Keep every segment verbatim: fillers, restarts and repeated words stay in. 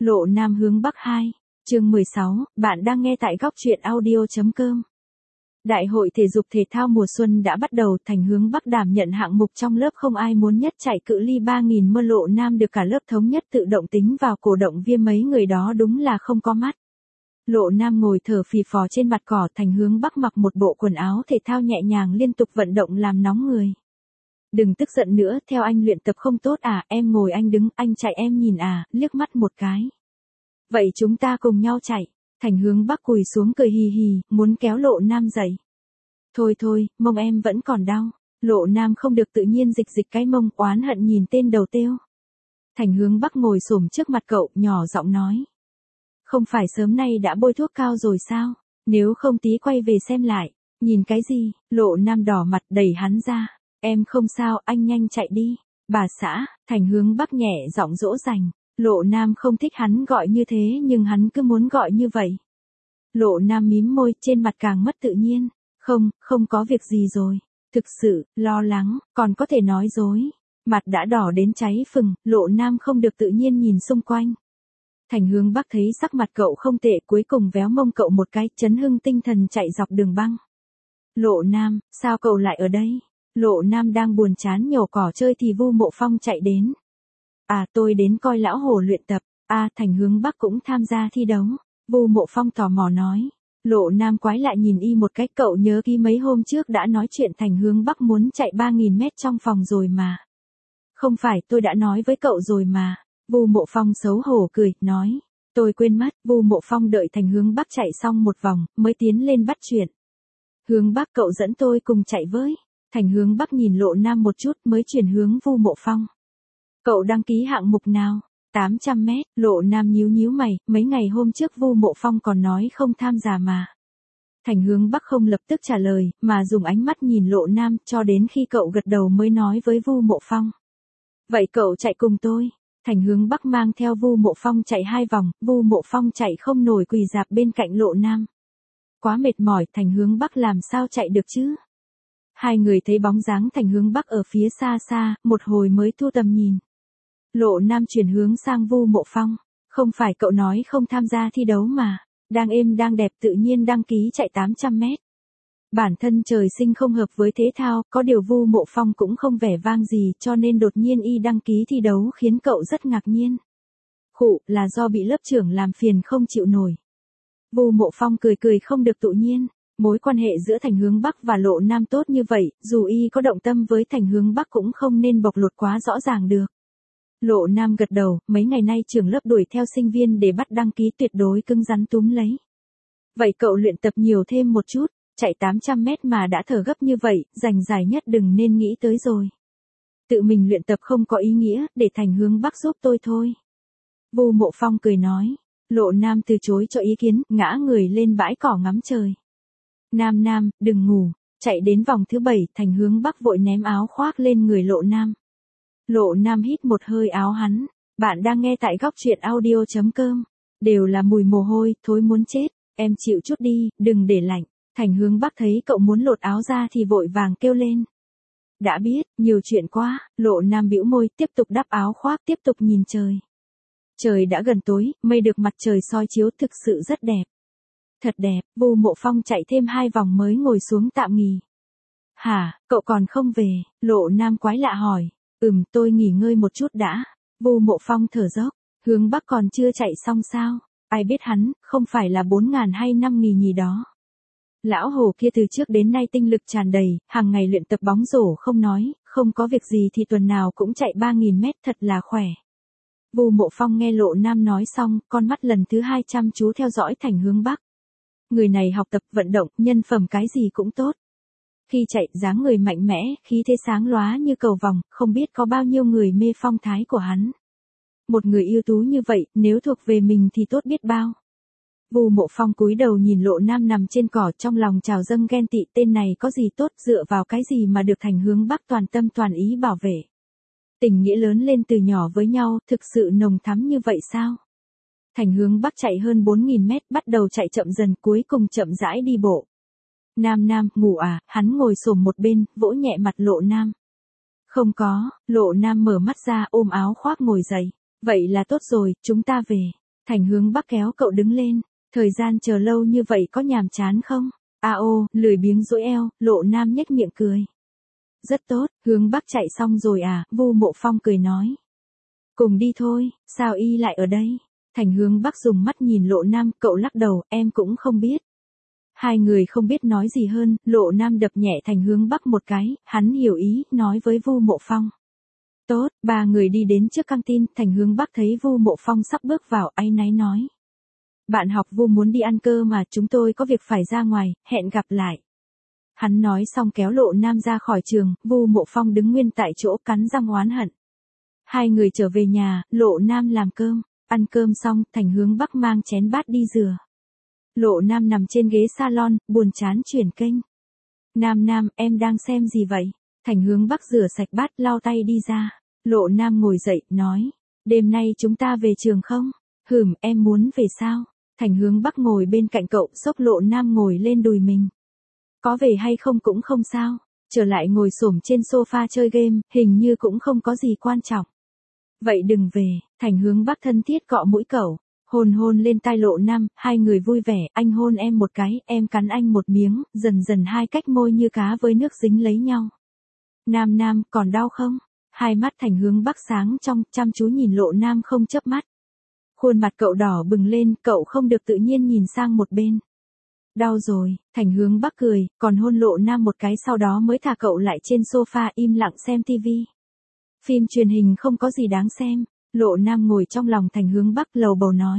Lộ Nam hướng Bắc hai, chương mười sáu, bạn đang nghe tại góc truyện audio.com. Đại hội thể dục thể thao mùa xuân đã bắt đầu, Thành hướng Bắc đảm nhận hạng mục trong lớp không ai muốn nhất chạy cự ly ba nghìn mơ. Lộ Nam được cả lớp thống nhất tự động tính vào cổ động viên, mấy người đó đúng là không có mắt. Lộ Nam ngồi thở phì phò trên mặt cỏ, Thành hướng Bắc mặc một bộ quần áo thể thao nhẹ nhàng liên tục vận động làm nóng người. Đừng tức giận nữa, theo anh luyện tập không tốt à, em ngồi anh đứng, anh chạy em nhìn à, liếc mắt một cái. Vậy chúng ta cùng nhau chạy. Thành hướng Bắc cùi xuống cười hì hì, muốn kéo Lộ Nam dậy. Thôi thôi, mông em vẫn còn đau. Lộ Nam không được tự nhiên dịch dịch cái mông, oán hận nhìn tên đầu têu. Thành hướng Bắc ngồi xổm trước mặt cậu, nhỏ giọng nói. Không phải sớm nay đã bôi thuốc cao rồi sao? Nếu không tí quay về xem lại. Nhìn cái gì? Lộ Nam đỏ mặt đẩy hắn ra. Em không sao, anh nhanh chạy đi. Bà xã, Thành hướng Bắc nhẹ giọng dỗ dành. Lộ Nam không thích hắn gọi như thế nhưng hắn cứ muốn gọi như vậy. Lộ Nam mím môi, trên mặt càng mất tự nhiên. Không, không có việc gì rồi. Thực sự, lo lắng, còn có thể nói dối. Mặt đã đỏ đến cháy phừng, Lộ Nam không được tự nhiên nhìn xung quanh. Thành hướng Bắc thấy sắc mặt cậu không tệ, cuối cùng véo mông cậu một cái, chấn hưng tinh thần chạy dọc đường băng. Lộ Nam, sao cậu lại ở đây? Lộ Nam đang buồn chán nhổ cỏ chơi thì Vu Mộ Phong chạy đến. À, tôi đến coi lão hồ luyện tập. À, Thành hướng Bắc cũng tham gia thi đấu. Vu Mộ Phong tò mò nói. Lộ Nam quái lại nhìn y một cách, cậu nhớ ký mấy hôm trước đã nói chuyện Thành hướng Bắc muốn chạy ba nghìn mét trong phòng rồi mà. Không phải, tôi đã nói với cậu rồi mà. Vu Mộ Phong xấu hổ cười, nói. Tôi quên mất. Vu Mộ Phong đợi Thành hướng Bắc chạy xong một vòng, mới tiến lên bắt chuyện. Hướng Bắc, cậu dẫn tôi cùng chạy với. Thành hướng Bắc nhìn Lộ Nam một chút mới chuyển hướng Vu Mộ Phong. Cậu đăng ký hạng mục nào? tám trăm mét. Lộ Nam nhíu nhíu mày, mấy ngày hôm trước Vu Mộ Phong còn nói không tham gia mà. Thành hướng Bắc không lập tức trả lời, mà dùng ánh mắt nhìn Lộ Nam, cho đến khi cậu gật đầu mới nói với Vu Mộ Phong. Vậy cậu chạy cùng tôi. Thành hướng Bắc mang theo Vu Mộ Phong chạy hai vòng, Vu Mộ Phong chạy không nổi quỳ rạp bên cạnh Lộ Nam. Quá mệt mỏi, Thành hướng Bắc làm sao chạy được chứ? Hai người thấy bóng dáng Thành hướng Bắc ở phía xa xa, một hồi mới thu tầm nhìn. Lộ Nam chuyển hướng sang Vu Mộ Phong. Không phải cậu nói không tham gia thi đấu mà. Đang êm đang đẹp tự nhiên đăng ký chạy tám trăm mét. Bản thân trời sinh không hợp với thể thao, có điều Vu Mộ Phong cũng không vẻ vang gì cho nên đột nhiên y đăng ký thi đấu khiến cậu rất ngạc nhiên. Khụ, là do bị lớp trưởng làm phiền không chịu nổi. Vu Mộ Phong cười cười không được tự nhiên. Mối quan hệ giữa Thành hướng Bắc và Lộ Nam tốt như vậy, dù y có động tâm với Thành hướng Bắc cũng không nên bộc lột quá rõ ràng được. Lộ Nam gật đầu, mấy ngày nay trường lớp đuổi theo sinh viên để bắt đăng ký tuyệt đối cứng rắn túm lấy. Vậy cậu luyện tập nhiều thêm một chút, chạy tám trăm mét mà đã thở gấp như vậy, giành giải nhất đừng nên nghĩ tới rồi. Tự mình luyện tập không có ý nghĩa, để Thành hướng Bắc giúp tôi thôi. Vu Mộ Phong cười nói. Lộ Nam từ chối cho ý kiến, ngã người lên bãi cỏ ngắm trời. Nam Nam, đừng ngủ. Chạy đến vòng thứ bảy, Thành hướng Bắc vội ném áo khoác lên người Lộ Nam. Lộ Nam hít một hơi áo hắn. Bạn đang nghe tại góc truyện audio.com. Đều là mùi mồ hôi, thối muốn chết. Em chịu chút đi, đừng để lạnh. Thành hướng Bắc thấy cậu muốn lột áo ra thì vội vàng kêu lên. Đã biết, nhiều chuyện quá. Lộ Nam bĩu môi, tiếp tục đắp áo khoác, tiếp tục nhìn trời. Trời đã gần tối, mây được mặt trời soi chiếu thực sự rất đẹp. Thật đẹp. Vu Mộ Phong chạy thêm hai vòng mới ngồi xuống tạm nghỉ. Hả, cậu còn không về? Lộ Nam quái lạ hỏi. Ừm, tôi nghỉ ngơi một chút đã. Vu Mộ Phong thở dốc. Hướng Bắc còn chưa chạy xong sao? Ai biết hắn, không phải là bốn ngàn hay năm nghìn nhì đó. Lão hồ kia từ trước đến nay tinh lực tràn đầy, hàng ngày luyện tập bóng rổ không nói, không có việc gì thì tuần nào cũng chạy ba nghìn mét, thật là khỏe. Vu Mộ Phong nghe Lộ Nam nói xong, con mắt lần thứ hai chăm chú theo dõi Thành hướng Bắc. Người này học tập vận động, nhân phẩm cái gì cũng tốt. Khi chạy, dáng người mạnh mẽ, khí thế sáng lóa như cầu vồng, không biết có bao nhiêu người mê phong thái của hắn. Một người ưu tú như vậy, nếu thuộc về mình thì tốt biết bao. Vu Mộ Phong cúi đầu nhìn Lộ Nam nằm trên cỏ, trong lòng trào dâng ghen tị, tên này có gì tốt, dựa vào cái gì mà được Thành hướng Bắc toàn tâm toàn ý bảo vệ. Tình nghĩa lớn lên từ nhỏ với nhau, thực sự nồng thắm như vậy sao? Thành hướng Bắc chạy hơn bốn nghìn mét, bắt đầu chạy chậm dần, cuối cùng chậm rãi đi bộ. Nam Nam, ngủ à? Hắn ngồi xổm một bên, vỗ nhẹ mặt Lộ Nam. Không có. Lộ Nam mở mắt ra, ôm áo khoác ngồi dậy. Vậy là tốt rồi, chúng ta về. Thành Hướng Bắc kéo cậu đứng lên. Thời gian chờ lâu như vậy có nhàm chán không? A ô, lười biếng duỗi eo, Lộ Nam nhếch miệng cười. Rất tốt, Hướng Bắc chạy xong rồi à, Vu Mộ Phong cười nói. Cùng đi thôi, sao y lại ở đây? Thành Hướng Bắc dùng mắt nhìn Lộ Nam, cậu lắc đầu, em cũng không biết. Hai người không biết nói gì hơn, Lộ Nam đập nhẹ Thành Hướng Bắc một cái, hắn hiểu ý, nói với Vu Mộ Phong. Tốt, ba người đi đến trước căng tin, Thành Hướng Bắc thấy Vu Mộ Phong sắp bước vào, áy náy nói. Bạn học Vu muốn đi ăn cơ mà, chúng tôi có việc phải ra ngoài, hẹn gặp lại. Hắn nói xong kéo Lộ Nam ra khỏi trường, Vu Mộ Phong đứng nguyên tại chỗ cắn răng oán hận. Hai người trở về nhà, Lộ Nam làm cơm, ăn cơm xong, Thành Hướng Bắc mang chén bát đi rửa. Lộ Nam nằm trên ghế salon, buồn chán chuyển kênh. Nam Nam, em đang xem gì vậy? Thành Hướng Bắc rửa sạch bát, lau tay đi ra. Lộ Nam ngồi dậy, nói, đêm nay chúng ta về trường không? Hửm, em muốn về sao? Thành Hướng Bắc ngồi bên cạnh cậu, xốc Lộ Nam ngồi lên đùi mình. Có về hay không cũng không sao, trở lại ngồi xổm trên sofa chơi game, hình như cũng không có gì quan trọng. Vậy đừng về, Thành Hướng Bắc thân thiết cọ mũi cậu, hôn hôn lên tai Lộ Nam, hai người vui vẻ, anh hôn em một cái, em cắn anh một miếng, dần dần hai cách môi như cá với nước dính lấy nhau. Nam Nam, còn đau không? Hai mắt Thành Hướng Bắc sáng trong, chăm chú nhìn Lộ Nam không chớp mắt. Khuôn mặt cậu đỏ bừng lên, cậu không được tự nhiên nhìn sang một bên. Đau rồi, Thành Hướng Bắc cười, còn hôn Lộ Nam một cái sau đó mới thả cậu lại trên sofa im lặng xem tivi. Phim truyền hình không có gì đáng xem, Lộ Nam ngồi trong lòng Thành Hướng Bắc lầu bầu nói.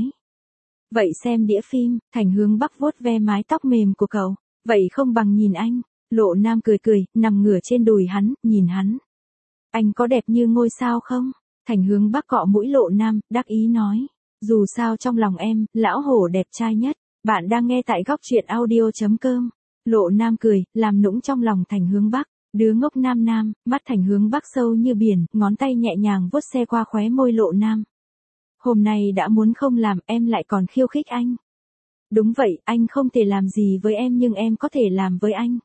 Vậy xem đĩa phim, Thành Hướng Bắc vuốt ve mái tóc mềm của cậu, vậy không bằng nhìn anh. Lộ Nam cười cười, nằm ngửa trên đùi hắn, nhìn hắn. Anh có đẹp như ngôi sao không? Thành Hướng Bắc cọ mũi Lộ Nam, đắc ý nói. Dù sao trong lòng em, lão hổ đẹp trai nhất. Bạn đang nghe tại góc truyện audio chấm com. Lộ Nam cười, làm nũng trong lòng Thành Hướng Bắc. Đứa ngốc Nam Nam, mắt Thành Hướng Bắc sâu như biển, ngón tay nhẹ nhàng vuốt xe qua khóe môi Lộ Nam. Hôm nay đã muốn không làm, em lại còn khiêu khích anh. Đúng vậy, anh không thể làm gì với em nhưng em có thể làm với anh.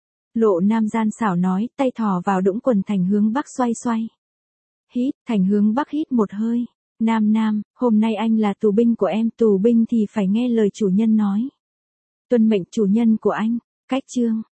Lộ Nam gian xảo nói, tay thò vào đũng quần Thành Hướng Bắc xoay xoay. Hít, Thành Hướng Bắc hít một hơi. Nam Nam, hôm nay anh là tù binh của em, tù binh thì phải nghe lời chủ nhân nói. Tuân mệnh chủ nhân của anh, cách chương.